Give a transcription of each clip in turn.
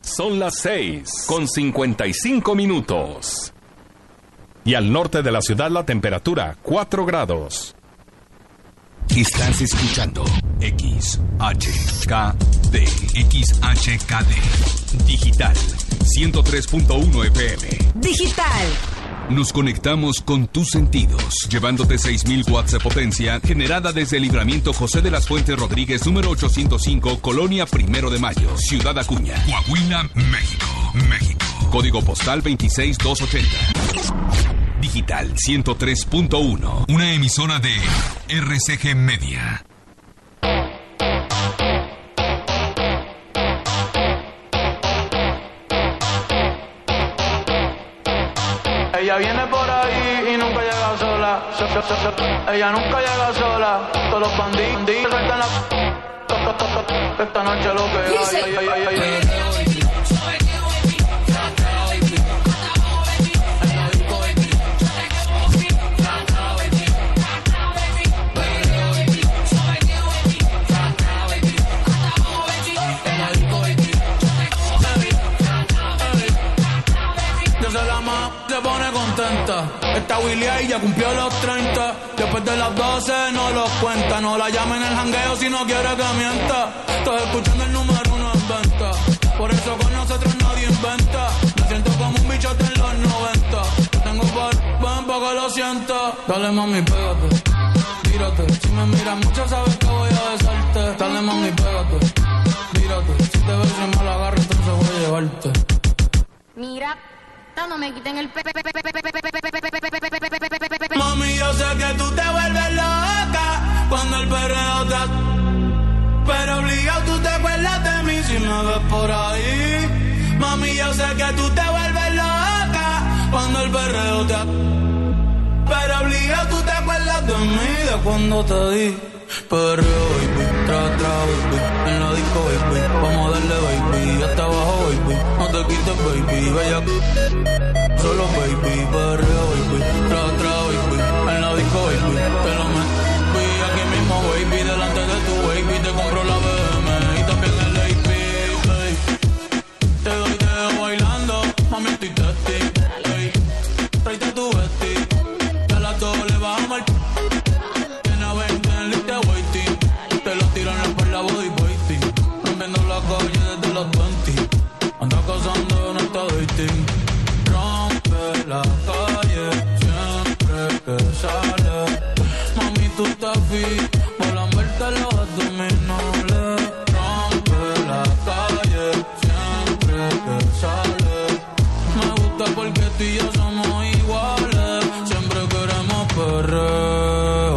Son las 6:55. Y al norte de la ciudad la temperatura 4 grados. Estás escuchando XHKD. XHKD. Digital 103.1 FM. Digital. Nos conectamos con tus sentidos, llevándote 6,000 watts de potencia generada desde el Libramiento José de las Fuentes Rodríguez, número 805, Colonia Primero de Mayo, Ciudad Acuña, Coahuila, México. Código postal 26280. Digital 103.1, una emisora de RCG Media. Ella viene por ahí y nunca llega sola. Ella nunca llega sola. Todos los bandidos sueltan la... Esta noche lo que hay. Se pone contenta. Esta Willy ahí ya cumplió los 30. Después de las 12 no los cuenta. No la llame en el jangueo si no quiere que mienta. Estoy escuchando el número 1 en venta. Por eso con nosotros nadie inventa. Me siento como un bichote en los 90. Tengo ven pa' que lo sienta. Dale mami, pégate, tírate. Si me miras mucho sabes que voy a besarte. Dale mami, pégate, tírate. Si te ves y me la agarro entonces voy a llevarte. Mira, no me quiten el Mami, yo sé que tú te vuelves loca cuando el perreo te... Pero obligado tú te acuerdas de mí si me ves por ahí. Mami, yo sé que tú te vuelves loca cuando el perreo te... Pero obligado tú te acuerdas de mí de cuando te di. Perreo, baby, tra, baby, en la disco, baby, vamos a darle, baby, hasta abajo, baby, no te quites, baby, bella, solo, baby, perreo, baby, tra, baby, en la disco, baby, te lo metí, aquí mismo, baby, delante de tu baby, te compro la BM y también el AP, hey. Te doy dedo bailando, mami, estoy testing, hey. Tráete tu vesti, que a las 2 le bajamos al... Te lo tiran por la body waiting. Rompiendo la calle desde los 20. Anda cazando, no está dating. Rompe la calle siempre que sale. Mami, tú estás fit. Por la muerte los abdominales. Rompe la calle siempre que sale. Me gusta porque tú y yo somos iguales. Siempre queremos perreo.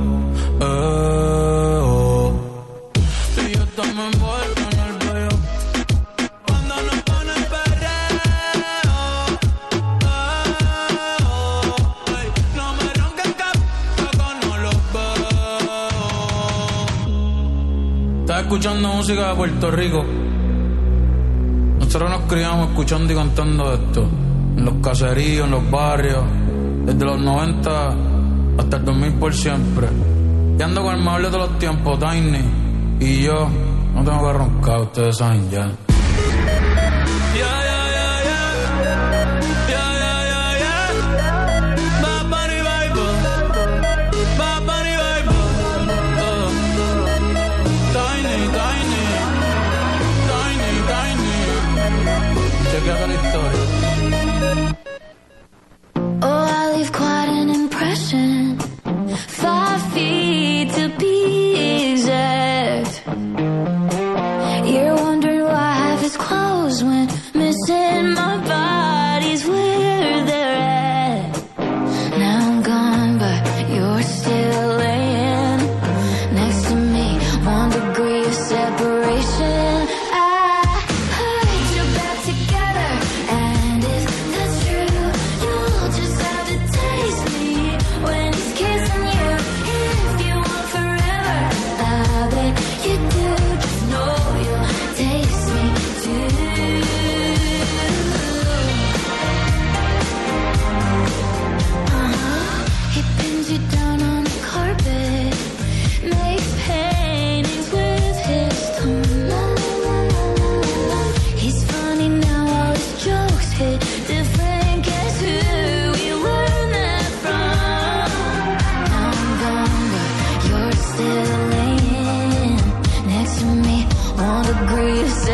Escuchando música de Puerto Rico. Nosotros nos criamos escuchando y cantando esto en los caseríos, en los barrios, desde los 90 hasta el 2000 por siempre. Y ando con el mejor de todos los tiempos, Tiny. Y yo no tengo que roncar, ustedes saben ya. Oh, I leave quite an impression. 5 feet to be exact. You're wondering why half his clothes went missing. My body's where they're at. Now I'm gone, but you're still laying next to me. 1 degree of separation. I put you back together, and if that's true,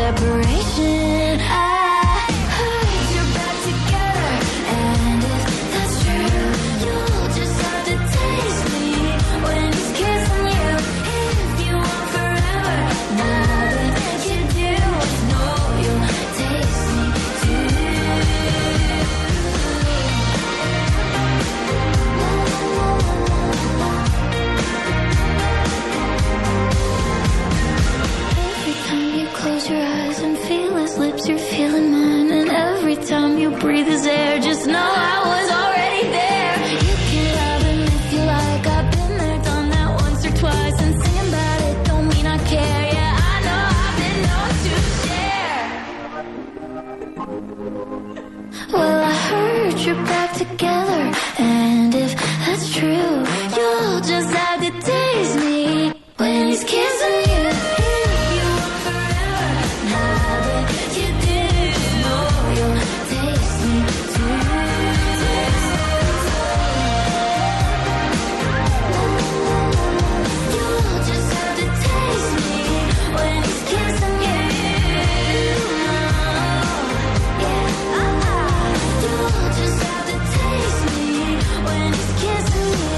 separation. I heard you're back together, and if that's true, you'll just have to taste me when he's kissing you. If you want forever, now that you do know you'll taste me too. Every time you close your eyes and feel his lips, you're feeling mine. And every time you breathe his air, just know I was already there. You can love him if you like. I've been there, done that once or twice. And singing about it don't mean I care. Yeah, I know I've been known to share. Well, I heard you're back together, and if that's true, you'll just have to taste me when he's kissing you. If you want forever, now that you do know you'll taste me too. You'll just have to taste me when he's kissing you. You'll just have to taste me when he's kissing you.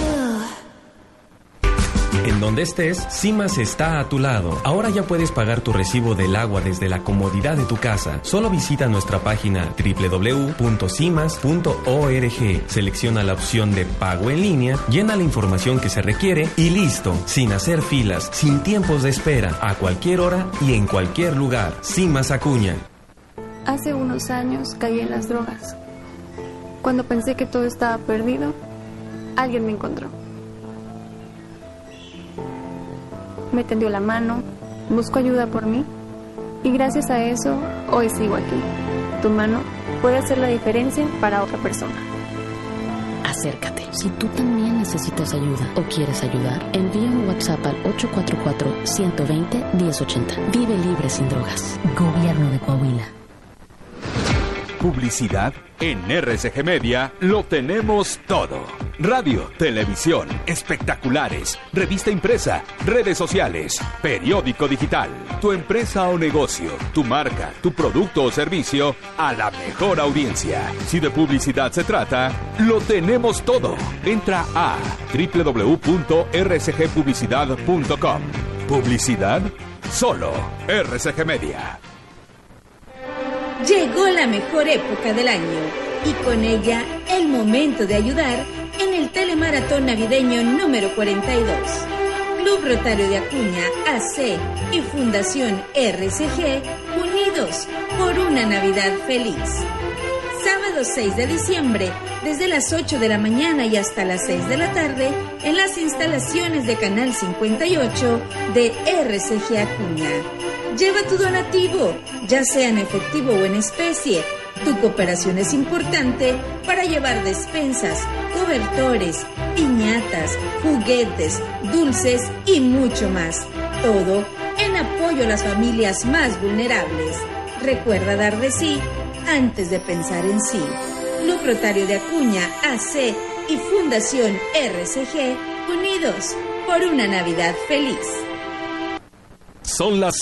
En donde estés, CIMAS está a tu lado. Ahora ya puedes pagar tu recibo del agua desde la comodidad de tu casa. Solo visita nuestra página www.cimas.org. Selecciona la opción de pago en línea, llena la información que se requiere y listo, sin hacer filas, sin tiempos de espera, a cualquier hora y en cualquier lugar. CIMAS Acuña. Hace unos años caí en las drogas. Cuando pensé que todo estaba perdido, alguien me encontró. Me tendió la mano, buscó ayuda por mí y gracias a eso hoy sigo aquí. Tu mano puede hacer la diferencia para otra persona. Acércate. Si tú también necesitas ayuda o quieres ayudar, envía un WhatsApp al 844-120-1080. Vive libre sin drogas. Gobierno de Coahuila. Publicidad. En RCG Media lo tenemos todo. Radio, televisión, espectaculares, revista impresa, redes sociales, periódico digital. Tu empresa o negocio, tu marca, tu producto o servicio a la mejor audiencia. Si de publicidad se trata, lo tenemos todo. Entra a www.rcgpublicidad.com. Publicidad, solo RCG Media. Llegó la mejor época del año y con ella el momento de ayudar en el telemaratón navideño número 42. Club Rotario de Acuña, AC y Fundación RCG unidos por una Navidad feliz. Sábado 6 de diciembre, desde las 8 de la mañana y hasta las 6 de la tarde, en las instalaciones de Canal 58 de RCG Acuña. Lleva tu donativo, ya sea en efectivo o en especie. Tu cooperación es importante para llevar despensas, cobertores, piñatas, juguetes, dulces y mucho más. Todo en apoyo a las familias más vulnerables. Recuerda dar de sí antes de pensar en sí. Club Rotario de Acuña, AC y Fundación RCG, unidos por una Navidad feliz. Son las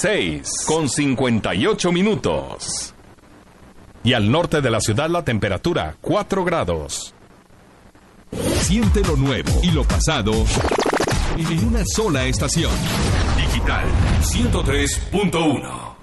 6:58. Y al norte de la ciudad la temperatura 4 grados. Siente lo nuevo y lo pasado en una sola estación. Digital 103.1.